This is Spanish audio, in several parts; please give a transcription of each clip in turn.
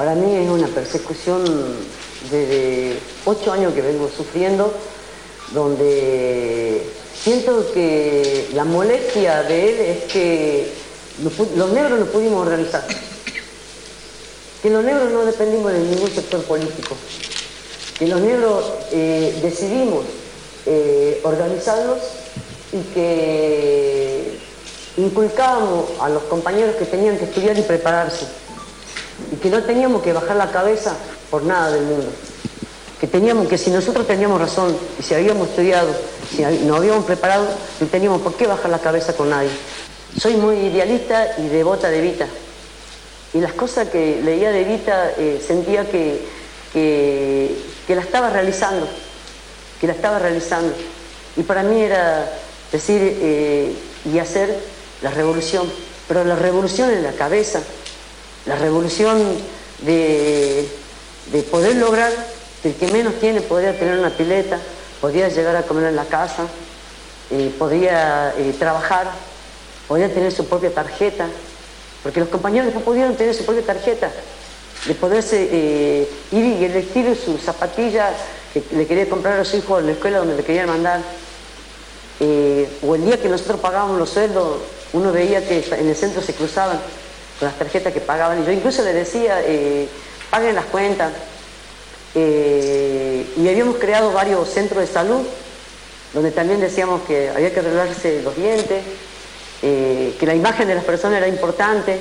Para mí es una persecución desde 8 años que vengo sufriendo, donde siento que la molestia de él es que los negros no pudimos organizar, que los negros no dependimos de ningún sector político, que los negros decidimos organizarnos y que inculcábamos a los compañeros que tenían que estudiar y prepararse, y que no teníamos que bajar la cabeza por nada del mundo, que si nosotros teníamos razón y si habíamos estudiado, si nos habíamos preparado, no teníamos por qué bajar la cabeza con nadie. Soy muy idealista y devota de Evita, y las cosas que leía de Evita sentía que la estaba realizando, y para mí era decir y hacer la revolución, pero la revolución en la cabeza, la revolución de poder lograr que el que menos tiene podría tener una pileta, podría llegar a comer en la casa, podría trabajar, podría tener su propia tarjeta, porque los compañeros después pudieron tener su propia tarjeta, de poderse ir y elegir su zapatilla que le quería comprar a su hijo en la escuela donde le querían mandar. O el día que nosotros pagábamos los sueldos, uno veía que en el centro se cruzaban con las tarjetas que pagaban, y yo incluso le decía, paguen las cuentas. Y habíamos creado varios centros de salud, donde también decíamos que había que arreglarse los dientes, que la imagen de las personas era importante,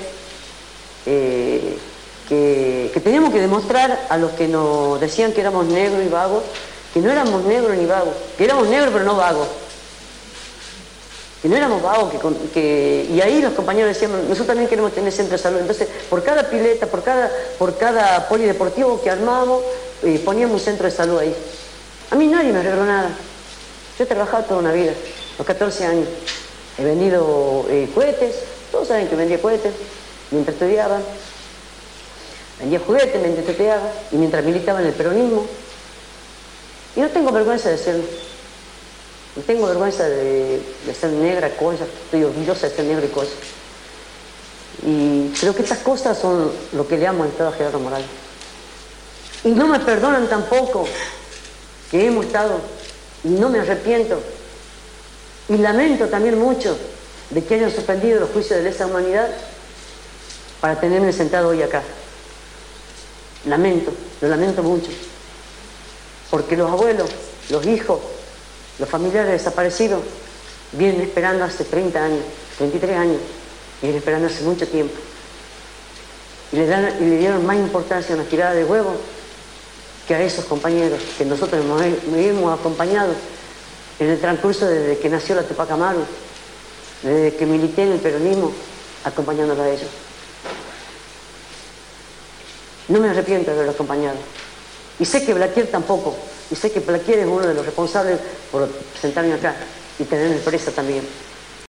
que teníamos que demostrar a los que nos decían que éramos negros y vagos, que no éramos negros ni vagos, que éramos negros pero no vagos, que no éramos vagos, y ahí los compañeros decían, nosotros también queremos tener centro de salud. Entonces, por cada pileta, por cada polideportivo que armábamos, poníamos un centro de salud ahí. A mí nadie me regaló nada. Yo he trabajado toda una vida, los 14 años. He vendido cohetes, todos saben que vendía cohetes, mientras estudiaba. Vendía juguetes mientras estudiaba y mientras militaba en el peronismo. Y no tengo vergüenza de serlo. No tengo vergüenza de ser negra, cosa. Estoy orgullosa de ser negra y cosa. Y creo que estas cosas son lo que le amo al Estado a Gerardo Morales. Y no me perdonan tampoco que hemos estado, y no me arrepiento. Y lamento también mucho de que hayan suspendido los juicios de lesa humanidad para tenerme sentado hoy acá. Lo lamento mucho. Porque los abuelos, los hijos, los familiares desaparecidos vienen esperando hace 30 años, 33 años, vienen esperando hace mucho tiempo. Y le dieron más importancia a una tirada de huevos que a esos compañeros que nosotros me hemos acompañado en el transcurso desde que nació la Tupac Amaru, desde que milité en el peronismo, acompañándolos a ellos. No me arrepiento de haberlos acompañado. Y sé que Blaquier tampoco. Y sé que Blaquier es uno de los responsables por sentarme acá y tenerme presa también.